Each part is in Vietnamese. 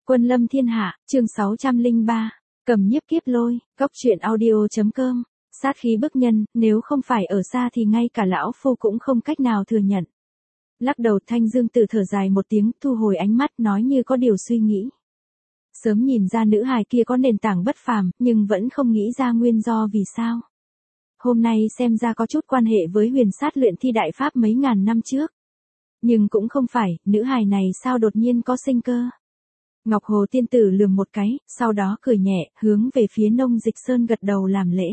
Quân lâm thiên hạ, chương 603, cầm nhiếp kiếp lôi, góc truyện audio.com, sát khí bức nhân, nếu không phải ở xa thì ngay cả lão phu cũng không cách nào thừa nhận. Lắc đầu Thanh Dương Tử thở dài một tiếng, thu hồi ánh mắt nói như có điều suy nghĩ. Sớm nhìn ra nữ hài kia có nền tảng bất phàm, nhưng vẫn không nghĩ ra nguyên do vì sao. Hôm nay xem ra có chút quan hệ với huyền sát luyện thi đại pháp mấy ngàn năm trước. Nhưng cũng không phải, nữ hài này sao đột nhiên có sinh cơ. Ngọc Hồ tiên tử lườm một cái, sau đó cười nhẹ, hướng về phía Nông Dịch Sơn gật đầu làm lễ.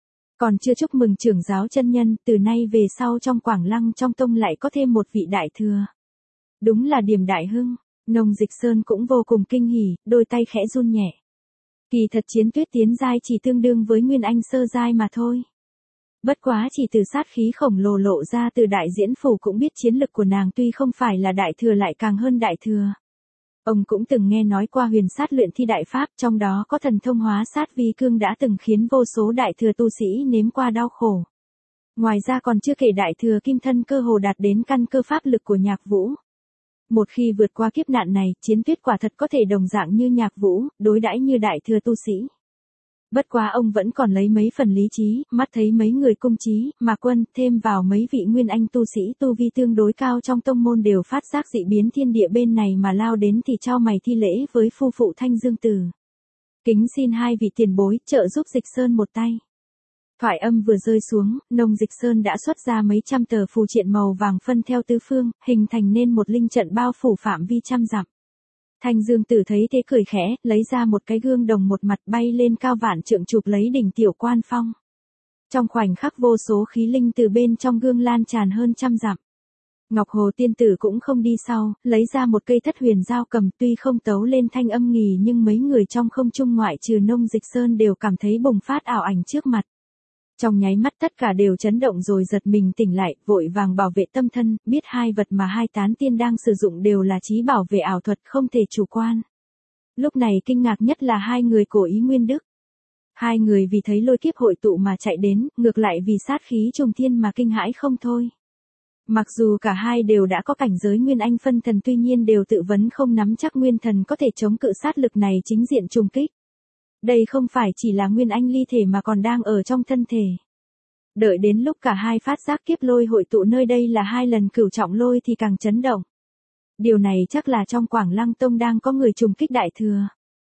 Còn chưa chúc mừng trưởng giáo chân nhân, từ nay về sau trong Quảng Lăng trong tông lại có thêm một vị đại thừa. Đúng là điểm đại hưng, Nông Dịch Sơn cũng vô cùng kinh hỉ, đôi tay khẽ run nhẹ. Kỳ thật Chiến Tuyết tiến giai chỉ tương đương với Nguyên Anh sơ giai mà thôi. Bất quá chỉ từ sát khí khổng lồ lộ ra từ đại diễn phủ cũng biết chiến lực của nàng tuy không phải là đại thừa lại càng hơn đại thừa. Ông cũng từng nghe nói qua huyền sát luyện thi đại pháp, trong đó có thần thông hóa sát vi cương đã từng khiến vô số đại thừa tu sĩ nếm qua đau khổ. Ngoài ra còn chưa kể đại thừa kim thân cơ hồ đạt đến căn cơ pháp lực của Nhạc Vũ. Một khi vượt qua kiếp nạn này, Chiến Tuyết quả thật có thể đồng dạng như Nhạc Vũ, đối đãi như đại thừa tu sĩ. Bất quá ông vẫn còn lấy mấy phần lý trí, mắt thấy mấy người cung trí, mà quân, thêm vào mấy vị nguyên anh tu sĩ tu vi tương đối cao trong tông môn đều phát giác dị biến thiên địa bên này mà lao đến thì trao mày thi lễ với phu phụ Thanh Dương Tử. Kính xin hai vị tiền bối, trợ giúp Dịch Sơn một tay. Thoại âm vừa rơi xuống, Nông Dịch Sơn đã xuất ra mấy trăm tờ phù triện màu vàng phân theo tứ phương, hình thành nên một linh trận bao phủ phạm vi trăm dặm. Thanh Dương Tử thấy thế cười khẽ, lấy ra một cái gương đồng một mặt bay lên cao vạn trượng chụp lấy đỉnh Tiểu Quan Phong. Trong khoảnh khắc vô số khí linh từ bên trong gương lan tràn hơn trăm dặm. Ngọc Hồ tiên tử cũng không đi sau, lấy ra một cây thất huyền dao cầm, tuy không tấu lên thanh âm nghỉ nhưng mấy người trong không trung ngoại trừ Nông Dịch Sơn đều cảm thấy bùng phát ảo ảnh trước mặt. Trong nháy mắt tất cả đều chấn động rồi giật mình tỉnh lại, vội vàng bảo vệ tâm thân, biết hai vật mà hai tán tiên đang sử dụng đều là trí bảo vệ ảo thuật, không thể chủ quan. Lúc này kinh ngạc nhất là hai người của Ý Nguyên Đức. Hai người vì thấy lôi kiếp hội tụ mà chạy đến, ngược lại vì sát khí trùng thiên mà kinh hãi không thôi. Mặc dù cả hai đều đã có cảnh giới Nguyên Anh phân thần, tuy nhiên đều tự vấn không nắm chắc Nguyên Thần có thể chống cự sát lực này chính diện trùng kích. Đây không phải chỉ là Nguyên Anh ly thể mà còn đang ở trong thân thể. Đợi đến lúc cả hai phát giác kiếp lôi hội tụ nơi đây là hai lần cửu trọng lôi thì càng chấn động. Điều này chắc là trong Quảng Lăng Tông đang có người trùng kích đại thừa.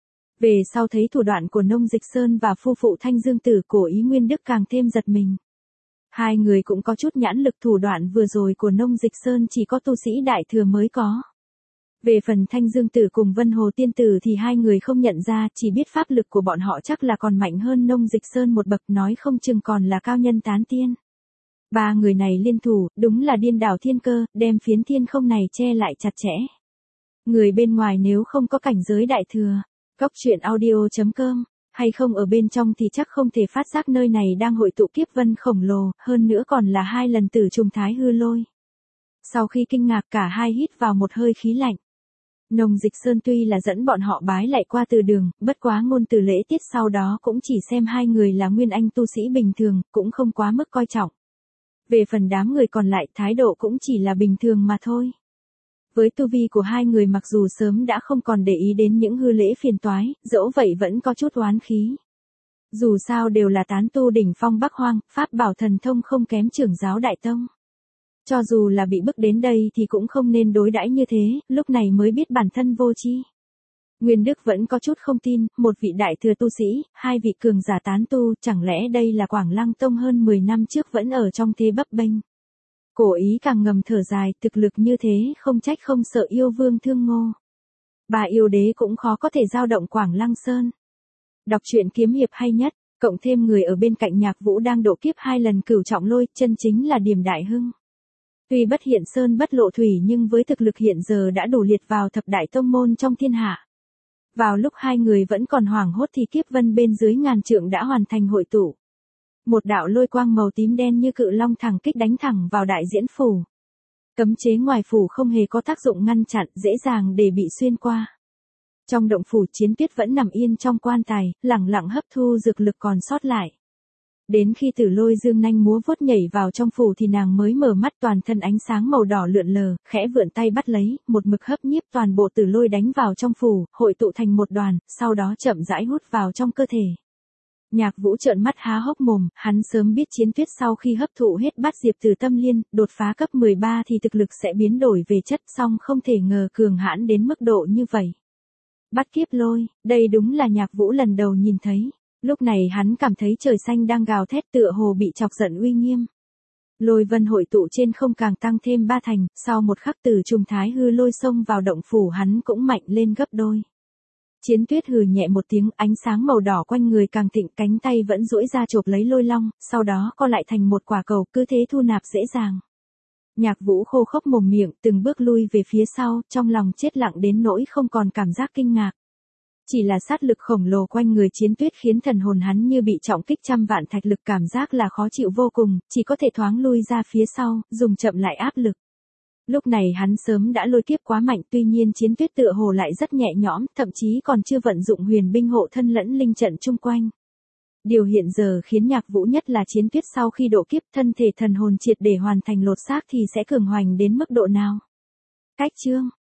Về sau thấy thủ đoạn của Nông Dịch Sơn và phu phụ Thanh Dương Tử của Ý Nguyên Đức càng thêm giật mình. Hai người cũng có chút nhãn lực, thủ đoạn vừa rồi của Nông Dịch Sơn chỉ có tu sĩ đại thừa mới có. Về phần Thanh Dương Tử cùng Vân Hồ Tiên Tử thì hai người không nhận ra, chỉ biết pháp lực của bọn họ chắc là còn mạnh hơn Nông Dịch Sơn một bậc, nói không chừng còn là cao nhân tán tiên. Ba người này liên thủ, đúng là điên đảo thiên cơ, đem phiến thiên không này che lại chặt chẽ. Người bên ngoài nếu không có cảnh giới đại thừa, góc truyện audio.com, hay không ở bên trong thì chắc không thể phát giác nơi này đang hội tụ kiếp vân khổng lồ, hơn nữa còn là hai lần tử trùng thái hư lôi. Sau khi kinh ngạc cả hai hít vào một hơi khí lạnh. Nông Dịch Sơn tuy là dẫn bọn họ bái lại qua từ đường, bất quá ngôn từ lễ tiết sau đó cũng chỉ xem hai người là nguyên anh tu sĩ bình thường, cũng không quá mức coi trọng. Về phần đám người còn lại, thái độ cũng chỉ là bình thường mà thôi. Với tu vi của hai người mặc dù sớm đã không còn để ý đến những hư lễ phiền toái, dẫu vậy vẫn có chút oán khí. Dù sao đều là tán tu đỉnh phong Bắc Hoang, pháp bảo thần thông không kém trưởng giáo đại tông. Cho dù là bị bức đến đây thì cũng không nên đối đãi như thế, lúc này mới biết bản thân vô tri. Nguyên Đức vẫn có chút không tin, một vị đại thừa tu sĩ, hai vị cường giả tán tu, chẳng lẽ đây là Quảng Lăng Tông hơn 10 năm trước vẫn ở trong thế bấp bênh. Cổ Ý càng ngầm thở dài, thực lực như thế không trách không sợ yêu vương Thương Ngô. Bà yêu đế cũng khó có thể giao động Quảng Lăng Sơn. Đọc truyện kiếm hiệp hay nhất, cộng thêm người ở bên cạnh Nhạc Vũ đang độ kiếp hai lần cửu trọng lôi, chân chính là điểm đại hưng. Tuy bất hiện sơn bất lộ thủy nhưng với thực lực hiện giờ đã đủ liệt vào thập đại tông môn trong thiên hạ. Vào lúc hai người vẫn còn hoảng hốt thì kiếp vân bên dưới ngàn trượng đã hoàn thành hội tụ. Một đạo lôi quang màu tím đen như cự long thẳng kích đánh thẳng vào đại diễn phủ. Cấm chế ngoài phủ không hề có tác dụng ngăn chặn, dễ dàng để bị xuyên qua. Trong động phủ Chiến Tuyết vẫn nằm yên trong quan tài, lẳng lặng hấp thu dược lực còn sót lại. Đến khi Tử Lôi dương nanh múa vuốt nhảy vào trong phủ thì nàng mới mở mắt, toàn thân ánh sáng màu đỏ lượn lờ, khẽ vươn tay bắt lấy, một mực hấp nhiếp toàn bộ Tử Lôi đánh vào trong phủ, hội tụ thành một đoàn, sau đó chậm rãi hút vào trong cơ thể. Nhạc Vũ trợn mắt há hốc mồm, hắn sớm biết Chiến Tuyết sau khi hấp thụ hết bát diệp từ tâm liên, đột phá cấp 13 thì thực lực sẽ biến đổi về chất, song không thể ngờ cường hãn đến mức độ như vậy. Bát kiếp lôi, đây đúng là Nhạc Vũ lần đầu nhìn thấy. Lúc này hắn cảm thấy trời xanh đang gào thét, tựa hồ bị chọc giận uy nghiêm. Lôi vân hội tụ trên không càng tăng thêm 3 thành, sau một khắc từ trùng thái hư lôi xông vào động phủ hắn cũng mạnh lên gấp đôi. Chiến Tuyết hừ nhẹ một tiếng, ánh sáng màu đỏ quanh người càng thịnh, cánh tay vẫn duỗi ra chộp lấy lôi long, sau đó co lại thành một quả cầu, cứ thế thu nạp dễ dàng. Nhạc Vũ khô khốc mồm miệng, từng bước lui về phía sau, trong lòng chết lặng đến nỗi không còn cảm giác kinh ngạc. Chỉ là sát lực khổng lồ quanh người Chiến Tuyết khiến thần hồn hắn như bị trọng kích trăm vạn thạch lực, cảm giác là khó chịu vô cùng, chỉ có thể thoáng lui ra phía sau, dùng chậm lại áp lực. Lúc này hắn sớm đã lôi kiếp quá mạnh, tuy nhiên Chiến Tuyết tựa hồ lại rất nhẹ nhõm, thậm chí còn chưa vận dụng huyền binh hộ thân lẫn linh trận chung quanh. Điều hiện giờ khiến Nhạc Vũ nhất là Chiến Tuyết sau khi độ kiếp, thân thể thần hồn triệt để hoàn thành lột xác thì sẽ cường hoành đến mức độ nào. Cách chương